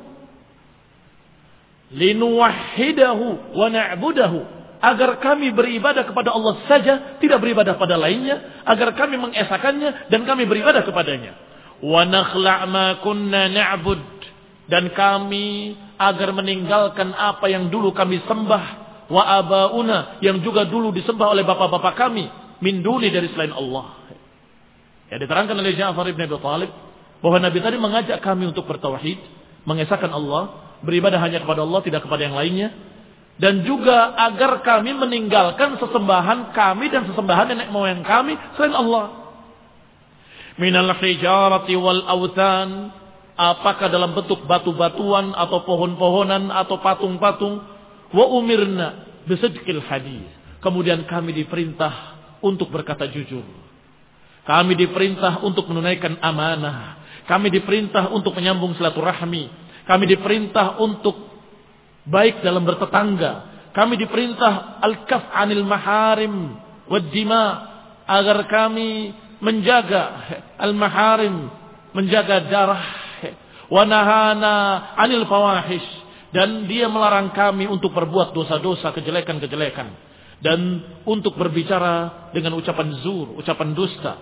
Speaker 1: Linuwahhidahu wa na'budahu, agar kami beribadah kepada Allah saja, tidak beribadah pada lainnya, agar kami mengesakannya dan kami beribadah kepadanya. Wa nakhla' ma kunna na'bud, dan kami agar meninggalkan apa yang dulu kami sembah, wa abauna, yang juga dulu disembah oleh bapak-bapak kami, min duni, dari selain Allah. Ya, diterangkan oleh Ja'far ibn Abi Thalib bahwa Nabi tadi mengajak kami untuk bertauhid, mengesahkan Allah, beribadah hanya kepada Allah, tidak kepada yang lainnya. Dan juga agar kami meninggalkan sesembahan kami dan sesembahan nenek moyang kami selain Allah. Minal hijarati wal awthan, apakah dalam bentuk batu-batuan atau pohon-pohonan atau patung-patung. Wa umirna bisidqil hadis, kemudian kami diperintah untuk berkata jujur. Kami diperintah untuk menunaikan amanah. Kami diperintah untuk menyambung silaturahmi. Kami diperintah untuk baik dalam bertetangga. Kami diperintah al-kaf 'anil maharim wad dima, agar kami menjaga al-maharim, menjaga darah. Wa nahana 'anil fawahish, dan dia melarang kami untuk berbuat dosa-dosa, kejelekan-kejelekan, dan untuk berbicara dengan ucapan zur, ucapan dusta.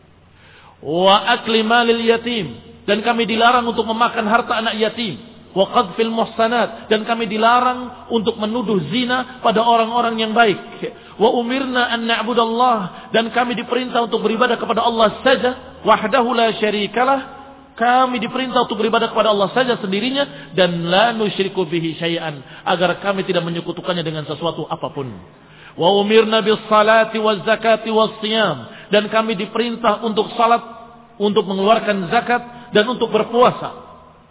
Speaker 1: Wa akli malil yatim, dan kami dilarang untuk memakan harta anak yatim. Wa qadfil muhsanat, dan kami dilarang untuk menuduh zina pada orang-orang yang baik. Wa umirna an na'budallah, dan kami diperintah untuk beribadah kepada Allah saja, wahdahu la syarikalah, kami diperintah untuk beribadah kepada Allah saja sendirinya, dan la nusyriku bihi syai'an, agar kami tidak menyekutukannya dengan sesuatu apapun. Wa umirna bis salati waz zakati was siyam, dan kami diperintah untuk salat, untuk mengeluarkan zakat, dan untuk berpuasa.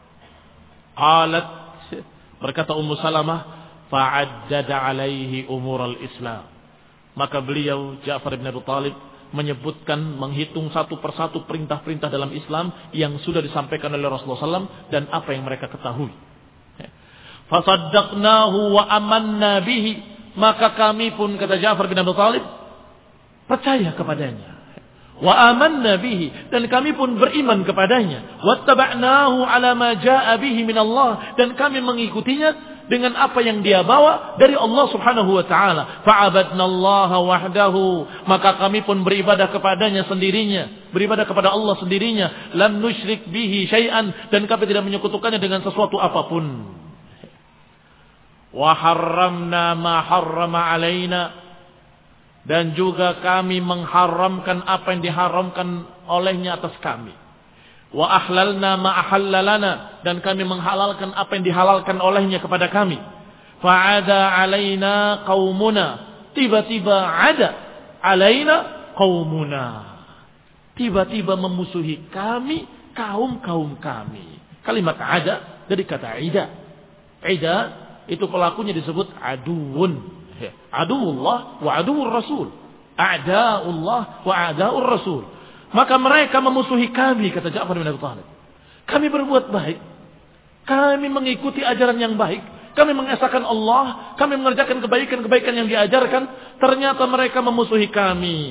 Speaker 1: Alat, berkata Ummu Salamah, fa'addada alaihi umur al-Islam. Maka beliau Ja'far bin Abi Thalib menyebutkan, menghitung satu persatu perintah-perintah dalam Islam yang sudah disampaikan oleh Rasulullah shallallahu alaihi wasallam dan apa yang mereka ketahui. Fasaddaqnahu wa amanna bihi, maka kami pun, kata Ja'far bin Abi Thalib, percaya kepadanya. Wa amanna bihi, dan kami pun beriman kepadanya. Wattaba'nahu ala ma jaa'a bihi min Allah, dan kami mengikutinya dengan apa yang dia bawa dari Allah Subhanahu wa taala. Fa'abadnallaha wahdahu, maka kami pun beribadah kepadanya sendirinya, beribadah kepada Allah sendirinya. Lam nusyrik bihi syai'an, dan kami tidak menyekutukannya dengan sesuatu apapun. Wa harramna ma harrama alaina, dan juga kami mengharamkan apa yang diharamkan olehnya atas kami. Wa ahlalna ma ahallalana, dan kami menghalalkan apa yang dihalalkan olehnya kepada kami. Fa'ada alaina qaumuna, tiba-tiba ada alaina qaumuna, tiba-tiba memusuhi kami kaum-kaum kami. Kalimat ada dari kata ida. Ida itu pelakunya disebut aduun. Aduullah wa aduur rasul. A'daullah wa a'daur rasul. Maka mereka memusuhi kami, kata Ja'far bin Abi Thalib. Kami berbuat baik, kami mengikuti ajaran yang baik, kami mengesahkan Allah, kami mengerjakan kebaikan-kebaikan yang diajarkan, ternyata mereka memusuhi kami.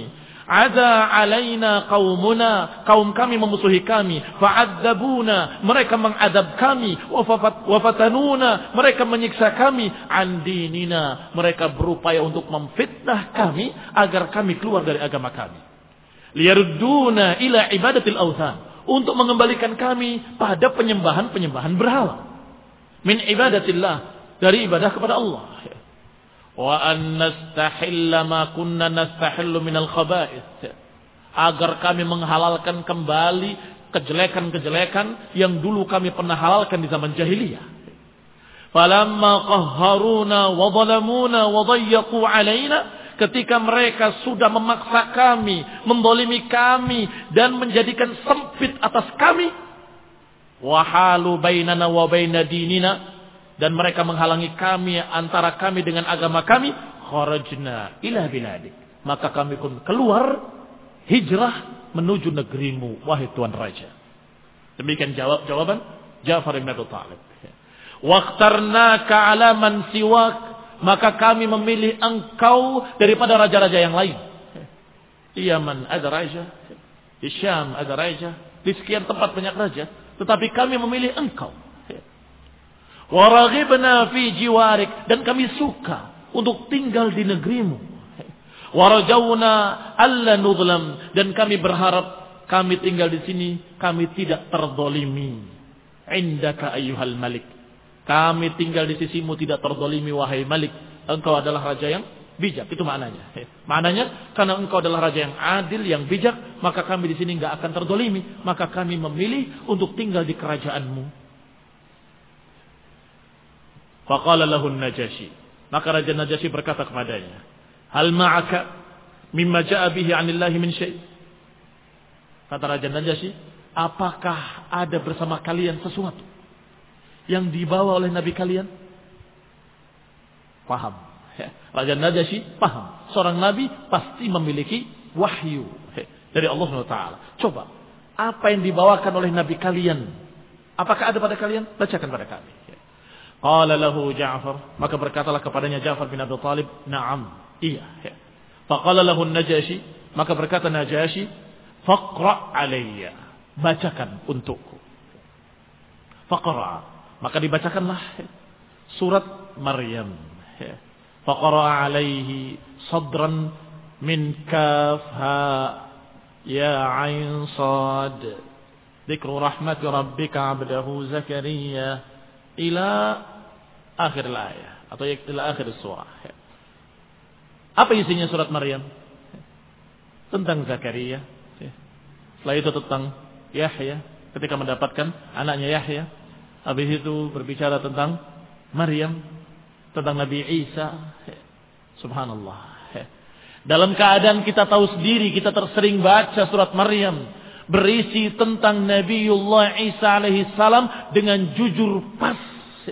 Speaker 1: Ada alaina qaumuna, kaum kami memusuhi kami, fa'adzabuna, mereka mengadab kami, wa fatanuna, mereka menyiksa kami, an dinina, mereka berupaya untuk memfitnah kami agar kami keluar dari agama kami. Liyarudduna ila ibadatil awthan, untuk mengembalikan kami pada penyembahan-penyembahan berhala. Min ibadatillah, dari ibadah kepada Allah. Wa an nastahilla ma kunna nastahillu minal khaba'ith, agar kami menghalalkan kembali kejelekan-kejelekan yang dulu kami pernah halalkan di zaman jahiliyah. Falamma qahharuna wa zalamuna wa dayyaqu alaina, ketika mereka sudah memaksa kami, mendolimi kami dan menjadikan sempit atas kami, wa halu bainana wa baina dinina, dan mereka menghalangi kami antara kami dengan agama kami, kharajna ila biladik, maka kami pun keluar hijrah menuju negerimu wahai tuan raja. Demikian jawab jawaban Ja'far bin Abi Thalib. Waqtarnaka ala man siwak, maka kami memilih engkau daripada raja-raja yang lain. Di Yaman ada raja, di Syam ada raja, di sekian tempat banyak raja, tetapi kami memilih engkau. Waraghibna fi jiwarik, dan kami suka untuk tinggal di negerimu. Warajawna alla nuzlam, dan kami berharap kami tinggal di sini kami tidak terdolimi. Indaka ayyuhal malik, kami tinggal di sisimu tidak terdolimi wahai malik, engkau adalah raja yang bijak. Itu maknanya. Maknanya karena engkau adalah raja yang adil, yang bijak, maka kami di sini enggak akan terdolimi, maka kami memilih untuk tinggal di kerajaanmu. Faqala lahu an-Najashi, maka Raja Najasyi berkata kepadanya, hal ma'aka mimma ja'a bihi 'anillahi min syai'. Kata Raja Najasyi, apakah ada bersama kalian sesuatu yang dibawa oleh nabi kalian? Paham. Raja Najasyi paham, seorang nabi pasti memiliki wahyu dari Allah subhanahu wa taala. Coba, apa yang dibawakan oleh nabi kalian? Apakah ada pada kalian? Bacakan pada kami. Qala lahu Ja'far, maka berkatalah kepadanya Ja'far bin Abi Thalib, na'am, iya. Faqala lahu Najashi, maka berkata Najashi, faqra' alayya, bacakan untukku. Faqra', maka dibacakanlah surat Maryam. Faqra' alayhi sadran min kaf ha ya ain sad, dzikru rahmati rabbika 'abdahu Zakaria, ila akhir ayat atau ila akhir surah. Apa isinya surat Maryam? Tentang Zakaria. Setelah itu tentang Yahya ketika mendapatkan anaknya Yahya. Habis itu berbicara tentang Maryam, tentang Nabi Isa. Subhanallah. Dalam keadaan kita tahu sendiri, kita tersering baca surat Maryam, berisi tentang Nabiullah Isa alaihi salam dengan jujur pas.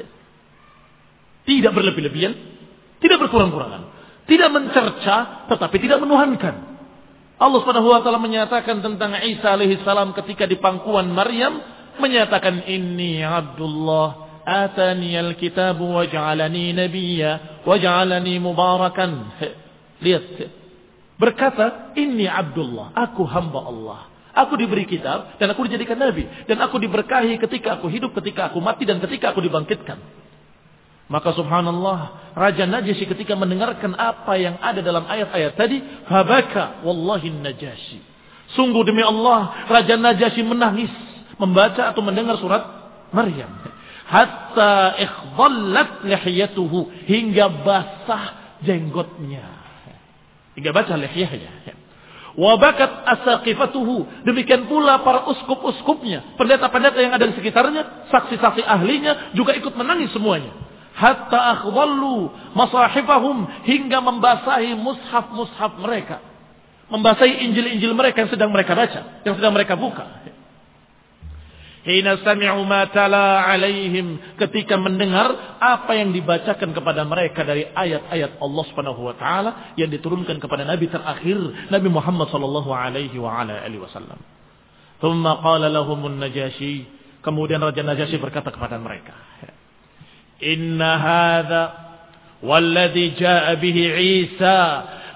Speaker 1: Tidak berlebih-lebihan, tidak berkurang-kurangan, tidak mencerca, tetapi tidak menuhankan. Allah Subhanahu wa taala menyatakan tentang Isa alaihi salam ketika di pangkuan Maryam, menyatakan inni Abdullah ataniyal kitab wa ja'alani nabiyya wa ja'alani mubarakan. Lihat, berkata inni Abdullah, aku hamba Allah. Aku diberi kitab dan aku dijadikan nabi, dan aku diberkahi ketika aku hidup, ketika aku mati, dan ketika aku dibangkitkan. Maka subhanallah, Raja Najasyi ketika mendengarkan apa yang ada dalam ayat-ayat tadi, fabaka wallahi Najasyi. Sungguh demi Allah, Raja Najasyi menangis membaca atau mendengar surat Maryam. Hatta ikhdallat lihiyatuhu, hingga basah jenggotnya. Hingga basah lihiyahnya. Wabakat asaqifatuhu, demikian pula para uskup-uskupnya, pendeta-pendeta yang ada di sekitarnya, saksi-saksi ahlinya juga ikut menangis semuanya. Hatta akhdallu masahifahum, hingga membasahi mushaf-mushaf mereka, membasahi injil-injil mereka yang sedang mereka baca, yang sedang mereka buka. Hina sami'u ma tala alaihim, ketika mendengar apa yang dibacakan kepada mereka dari ayat-ayat Allah Subhanahu wa taala yang diturunkan kepada nabi terakhir, Nabi Muhammad sallallahu alaihi wa ala alihi wasallam. Tsumma qala lahumun Najasyi, kemudian Raja Najasyi berkata kepada mereka, inna hadza walladhi jaa bihi Isa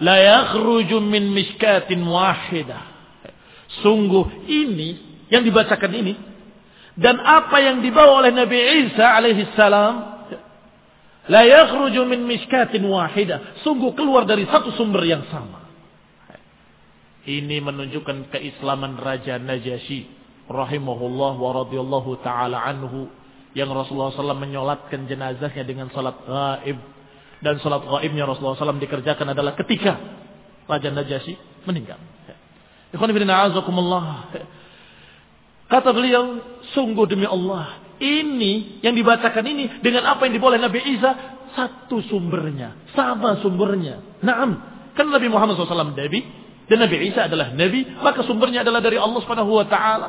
Speaker 1: la yakhruju min mishkatin wahidah. Sungguh ini yang dibacakan ini dan apa yang dibawa oleh Nabi Isa alaihi salam, la yakhruju min mishkatin wahidah, sungguh keluar dari satu sumber yang sama. Ini menunjukkan keislaman Raja Najasyi rahimahullah wa radhiyallahu taala anhu, yang Rasulullah sallallahu alaihi wasallam menyolatkan jenazahnya dengan salat ghaib, dan salat ghaibnya Rasulullah sallallahu alaihi wasallam dikerjakan adalah ketika Raja Najasyi meninggal. Ikhwan fillah azakumullah. Kata beliau, sungguh demi Allah, ini yang dibacakan ini dengan apa yang dibawa oleh Nabi Isa satu sumbernya, sama sumbernya. Naam, kan Nabi Muhammad shallallahu alaihi wasallam Nabi dan Nabi Isa adalah Nabi, maka sumbernya adalah dari Allah Subhanahu wa taala.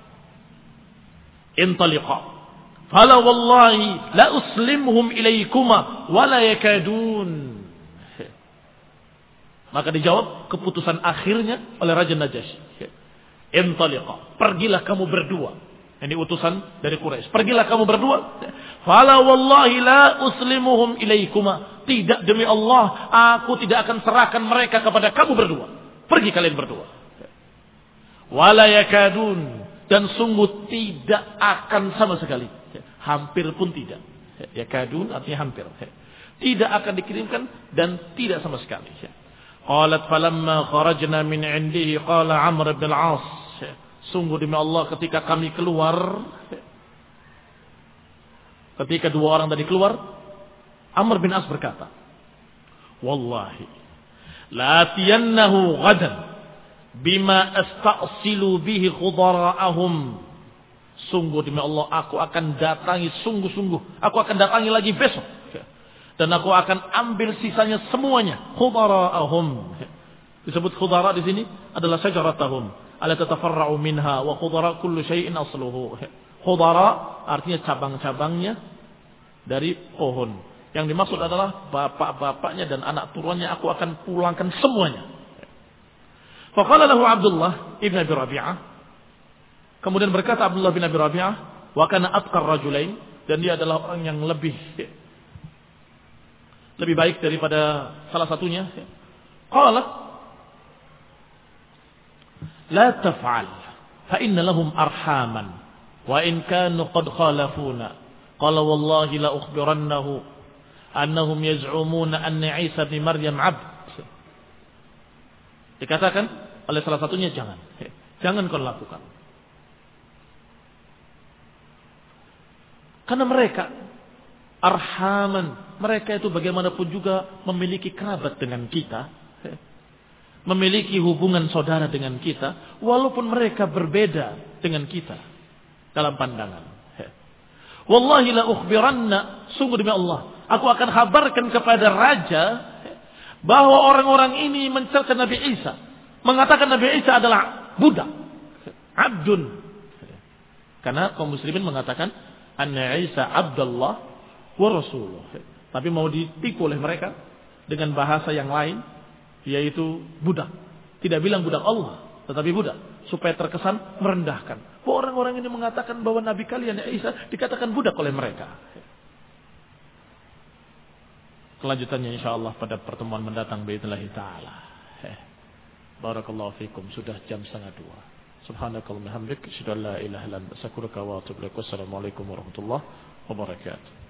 Speaker 1: Intaliqa. Fala wallahi la uslimhum ilaikuma wa la yakadun. Maka dijawab keputusan akhirnya oleh Raja Najasyi. Intaliqa, pergilah kamu berdua. Ini utusan dari Quraisy. Pergilah kamu berdua. Fala wallahi la uslimuhum ilaikuma. Tidak, demi Allah, aku tidak akan serahkan mereka kepada kamu berdua. Pergi kalian berdua. Wala yakadun, dan sungguh tidak akan sama sekali. Hampir pun tidak. Yakadun artinya hampir. Tidak akan dikirimkan dan tidak sama sekali. Qalat falamma kharajna min indihi qala Amr bin al-As. Sungguh demi Allah ketika kami keluar, ketika dua orang tadi keluar, Amr bin As berkata, wallahi la tiyannahu ghadan bima asta'silu bihi khudara'ahum. Sungguh demi Allah aku akan datangi, sungguh-sungguh aku akan datangi lagi besok. Dan aku akan ambil sisanya semuanya. Khudara'ahum. Disebut khudara di sini adalah syajaratahum. Ala tatafarra'u minha wa khudara kullu syai'in asluhu. Khudara artinya cabang-cabangnya dari pohon. Yang dimaksud adalah bapak-bapaknya dan anak turunnya aku akan pulangkan semuanya. Faqala lahu Abdullah ibn Abi Rabi'ah. Kemudian berkata Abdullah bin Abi Rabi'ah, wa kana atqar rajulain, dan dia adalah orang yang lebih lebih baik daripada salah satunya. Qala la taf'al fa inna lahum arhaman wa in kanu qad khalafuna. Qala wallahi la ukhbirannahu annahum yaz'umuna anna Isa bin Maryam 'abd. Dikatakan oleh salah satunya, jangan. Jangan kau lakukan. Karena mereka arhaman, mereka itu bagaimanapun juga memiliki kerabat dengan kita, memiliki hubungan saudara dengan kita, walaupun mereka berbeda dengan kita dalam pandangan. Wallahi la ukhbiranna, sungguh demi Allah, aku akan kabarkan kepada raja bahwa orang-orang ini mencerca Nabi Isa, mengatakan Nabi Isa adalah budak, abdun. Karena kaum muslimin mengatakan anna Isa Abdullah wa Rasulullah. Tapi mau ditipu oleh mereka dengan bahasa yang lain, yaitu budak. Tidak bilang budak Allah, tetapi budak, supaya terkesan merendahkan. Orang-orang ini mengatakan bahwa Nabi kalian Isa dikatakan budak oleh mereka. Kelanjutannya insyaallah pada pertemuan mendatang باذنillah taala. Barakallahu fikum. Sudah jam setengah dua. Subhanakallahumma hamdik, asyhadu an la ilaha illa anta, astaghfiruka wa atubu ilaik. Wassalamualaikum warahmatullahi wabarakatuh.